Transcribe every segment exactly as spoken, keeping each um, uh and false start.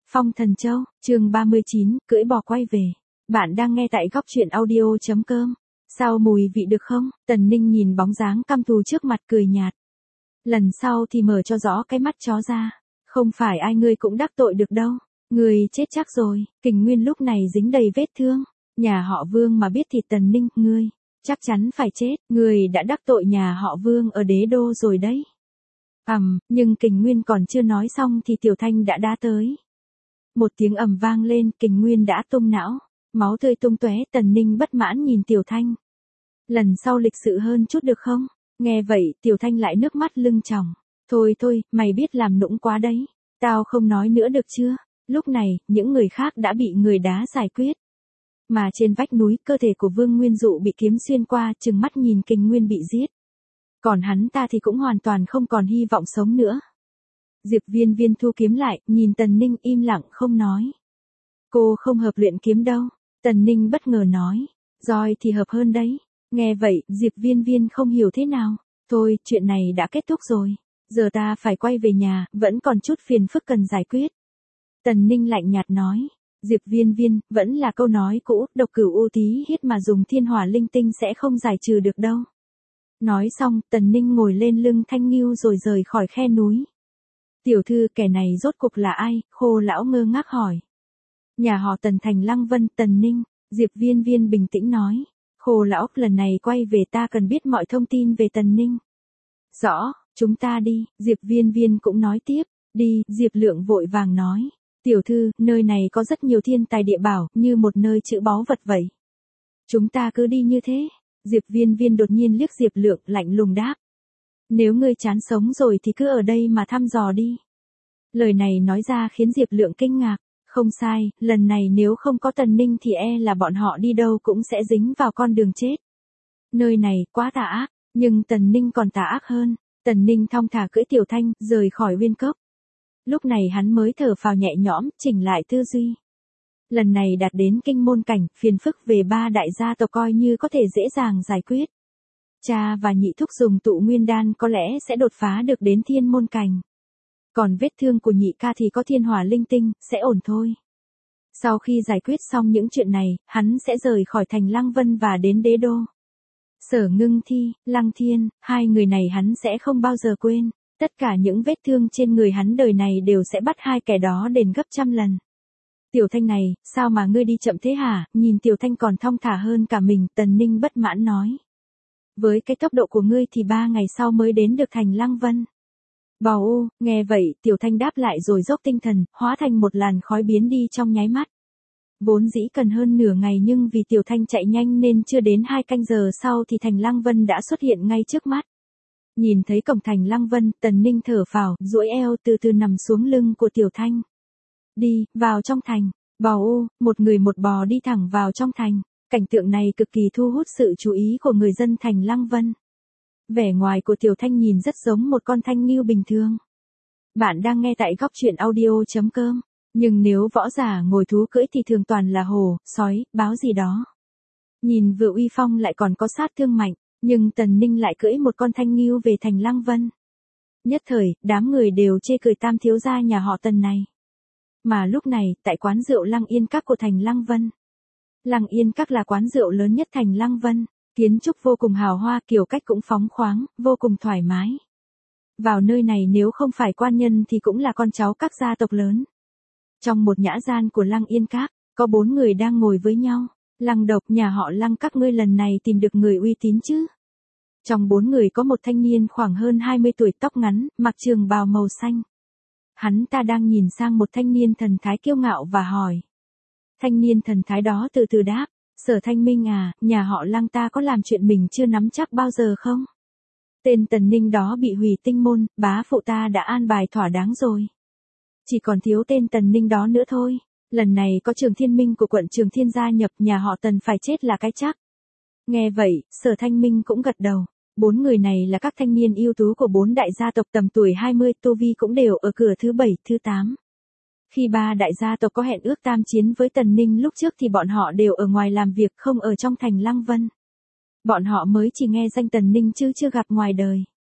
Phong Thần Châu, chương ba mươi chín, cưỡi bò quay về. Bạn đang nghe tại góc truyện audio.com. Sao mùi vị được không? Tần Ninh nhìn bóng dáng căm thù trước mặt cười nhạt. Lần sau thì mở cho rõ cái mắt chó ra. Không phải ai ngươi cũng đắc tội được đâu. Ngươi chết chắc rồi. Kình Nguyên lúc này dính đầy vết thương. Nhà họ Vương mà biết thì Tần Ninh, ngươi chắc chắn phải chết. Ngươi đã đắc tội nhà họ Vương ở đế đô rồi đấy. Ầm, um, nhưng Kình Nguyên còn chưa nói xong thì Tiểu Thanh đã đá tới. Một tiếng ầm vang lên, Kình Nguyên đã tung não, máu tươi tung tóe. Tần Ninh bất mãn nhìn Tiểu Thanh. Lần sau lịch sự hơn chút được không? Nghe vậy, Tiểu Thanh lại nước mắt lưng tròng. Thôi thôi, mày biết làm nũng quá đấy. Tao không nói nữa được chưa? Lúc này, những người khác đã bị người đá giải quyết. Mà trên vách núi, cơ thể của Vương Nguyên Dụ bị kiếm xuyên qua, trừng mắt nhìn Kình Nguyên bị giết. Còn hắn ta thì cũng hoàn toàn không còn hy vọng sống nữa. Diệp Viên Viên thu kiếm lại, nhìn Tần Ninh im lặng không nói. Cô không hợp luyện kiếm đâu. Tần Ninh bất ngờ nói. Roi thì hợp hơn đấy. Nghe vậy, Diệp Viên Viên không hiểu thế nào. Thôi, chuyện này đã kết thúc rồi. Giờ ta phải quay về nhà, vẫn còn chút phiền phức cần giải quyết. Tần Ninh lạnh nhạt nói. Diệp Viên Viên, vẫn là câu nói cũ, độc cửu u tí hít mà dùng thiên hỏa linh tinh sẽ không giải trừ được đâu. Nói xong, Tần Ninh ngồi lên lưng Thanh Ngưu rồi rời khỏi khe núi. Tiểu thư, kẻ này rốt cuộc là ai? Khô lão ngơ ngác hỏi. Nhà họ Tần thành Lăng Vân. Tần Ninh, Diệp Viên Viên bình tĩnh nói. Khô lão, lần này quay về ta cần biết mọi thông tin về Tần Ninh. Rõ, chúng ta đi. Diệp Viên Viên cũng nói tiếp. Đi. Diệp Lượng vội vàng nói. Tiểu thư, nơi này có rất nhiều thiên tài địa bảo, như một nơi trữ báu vật vậy. Chúng ta cứ đi như thế. Diệp Viên Viên đột nhiên liếc Diệp Lượng, lạnh lùng đáp. Nếu ngươi chán sống rồi thì cứ ở đây mà thăm dò đi. Lời này nói ra khiến Diệp Lượng kinh ngạc. Không sai, lần này nếu không có Tần Ninh thì e là bọn họ đi đâu cũng sẽ dính vào con đường chết. Nơi này quá tà ác, nhưng Tần Ninh còn tà ác hơn. Tần Ninh thong thả cưỡi Tiểu Thanh, rời khỏi Uyên Cốc. Lúc này hắn mới thở phào nhẹ nhõm, chỉnh lại tư duy. Lần này đạt đến kinh môn cảnh, phiền phức về ba đại gia tộc coi như có thể dễ dàng giải quyết. Cha và nhị thúc dùng tụ nguyên đan có lẽ sẽ đột phá được đến thiên môn cảnh. Còn vết thương của nhị ca thì có thiên hỏa linh tinh, sẽ ổn thôi. Sau khi giải quyết xong những chuyện này, hắn sẽ rời khỏi thành Lăng Vân và đến đế đô. Sở Ngưng Thi, Lăng Thiên, hai người này hắn sẽ không bao giờ quên. Tất cả những vết thương trên người hắn đời này đều sẽ bắt hai kẻ đó đền gấp trăm lần. Tiểu Thanh này, sao mà ngươi đi chậm thế hả? Nhìn Tiểu Thanh còn thong thả hơn cả mình, Tần Ninh bất mãn nói. Với cái tốc độ của ngươi thì ba ngày sau mới đến được thành Lăng Vân. Bò u, nghe vậy, Tiểu Thanh đáp lại rồi dốc tinh thần, hóa thành một làn khói biến đi trong nháy mắt. Vốn dĩ cần hơn nửa ngày nhưng vì Tiểu Thanh chạy nhanh nên chưa đến hai canh giờ sau thì thành Lăng Vân đã xuất hiện ngay trước mắt. Nhìn thấy cổng thành Lăng Vân, Tần Ninh thở phào, duỗi eo từ từ nằm xuống lưng của Tiểu Thanh. Đi, vào trong thành. Bò u, một người một bò đi thẳng vào trong thành. Cảnh tượng này cực kỳ thu hút sự chú ý của người dân thành Lăng Vân. Vẻ ngoài của Tiểu Thanh nhìn rất giống một con thanh ngưu bình thường. Bạn đang nghe tại góc truyện audio.com. Nhưng nếu võ giả ngồi thú cưỡi thì thường toàn là hổ, sói, báo gì đó. Nhìn vừa uy phong lại còn có sát thương mạnh. Nhưng Tần Ninh lại cưỡi một con thanh ngưu về thành Lăng Vân. Nhất thời, đám người đều chê cười tam thiếu gia nhà họ Tần này. Mà lúc này, tại quán rượu Lăng Yên Các của thành Lăng Vân. Lăng Yên Các là quán rượu lớn nhất thành Lăng Vân. Kiến trúc vô cùng hào hoa, kiểu cách cũng phóng khoáng, vô cùng thoải mái. Vào nơi này nếu không phải quan nhân thì cũng là con cháu các gia tộc lớn. Trong một nhã gian của Lăng Yên Các, có bốn người đang ngồi với nhau. Lăng Độc, nhà họ Lăng các ngươi lần này tìm được người uy tín chứ? Trong bốn người có một thanh niên khoảng hơn hai mươi tuổi, tóc ngắn, mặc trường bào màu xanh. Hắn ta đang nhìn sang một thanh niên thần thái kiêu ngạo và hỏi. Thanh niên thần thái đó từ từ đáp, Sở Thanh Minh à, nhà họ Lăng ta có làm chuyện mình chưa nắm chắc bao giờ không? Tên Tần Ninh đó bị hủy tinh môn, bá phụ ta đã an bài thỏa đáng rồi. Chỉ còn thiếu tên Tần Ninh đó nữa thôi. Lần này có Trường Thiên Minh của quận Trường Thiên gia nhập, nhà họ Tần phải chết là cái chắc. Nghe vậy, Sở Thanh Minh cũng gật đầu. Bốn người này là các thanh niên ưu tú của bốn đại gia tộc tầm tuổi hai mươi, tu vi cũng đều ở cửa thứ bảy, thứ tám. Khi ba đại gia tộc có hẹn ước tam chiến với Tần Ninh lúc trước thì bọn họ đều ở ngoài làm việc, không ở trong thành Lăng Vân. Bọn họ mới chỉ nghe danh Tần Ninh chứ chưa gặp ngoài đời.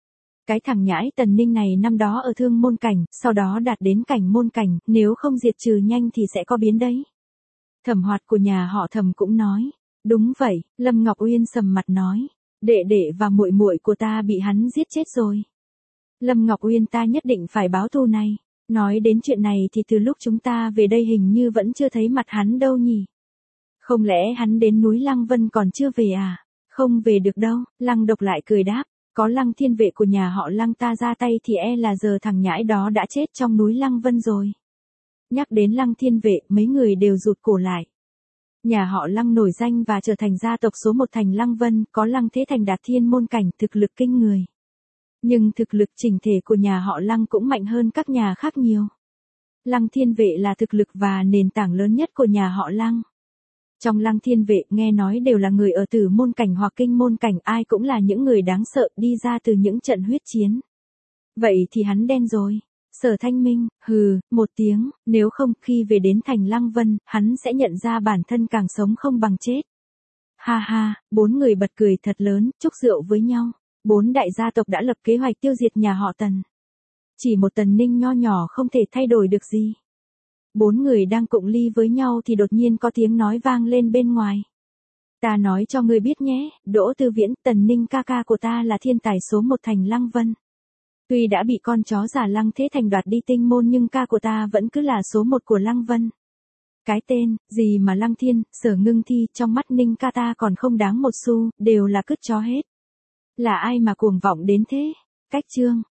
Cái thằng nhãi Tần Ninh này năm đó ở thương môn cảnh, sau đó đạt đến cảnh môn cảnh, nếu không diệt trừ nhanh thì sẽ có biến đấy. Thẩm Hoạt của nhà họ Thẩm cũng nói. Đúng vậy, Lâm Ngọc Uyên sầm mặt nói. Đệ đệ và muội muội của ta bị hắn giết chết rồi. Lâm Ngọc Uyên, ta nhất định phải báo thù này. Nói đến chuyện này thì từ lúc chúng ta về đây hình như vẫn chưa thấy mặt hắn đâu nhỉ. Không lẽ hắn đến núi Lăng Vân còn chưa về à? Không về được đâu, Lăng Độc lại cười đáp. Có Lăng Thiên Vệ của nhà họ Lăng ta ra tay thì e là giờ thằng nhãi đó đã chết trong núi Lăng Vân rồi. Nhắc đến Lăng Thiên Vệ, mấy người đều rụt cổ lại. Nhà họ Lăng nổi danh và trở thành gia tộc số một thành Lăng Vân, có Lăng Thế Thành đạt thiên môn cảnh, thực lực kinh người. Nhưng thực lực chỉnh thể của nhà họ Lăng cũng mạnh hơn các nhà khác nhiều. Lăng Thiên Vệ là thực lực và nền tảng lớn nhất của nhà họ Lăng. Trong Lăng Thiên Vệ, nghe nói đều là người ở tử môn cảnh hoặc kinh môn cảnh, ai cũng là những người đáng sợ đi ra từ những trận huyết chiến. Vậy thì hắn đen rồi. Sở Thanh Minh, hừ, một tiếng, nếu không khi về đến thành Lăng Vân, hắn sẽ nhận ra bản thân càng sống không bằng chết. Ha ha, bốn người bật cười thật lớn, chúc rượu với nhau. Bốn đại gia tộc đã lập kế hoạch tiêu diệt nhà họ Tần. Chỉ một Tần Ninh nho nhỏ không thể thay đổi được gì. Bốn người đang cụng ly với nhau thì đột nhiên có tiếng nói vang lên bên ngoài. Ta nói cho ngươi biết nhé, Đỗ Tư Viễn, Tần Ninh ca ca của ta là thiên tài số một thành Lăng Vân. Tuy đã bị con chó già Lăng Thế Thành đoạt đi tinh môn nhưng ca của ta vẫn cứ là số một của Lăng Vân. Cái tên, gì mà Lăng Thiên, Sở Ngưng Thi, trong mắt Ninh ca ta còn không đáng một xu, đều là cứt chó hết. Là ai mà cuồng vọng đến thế? Cách chương.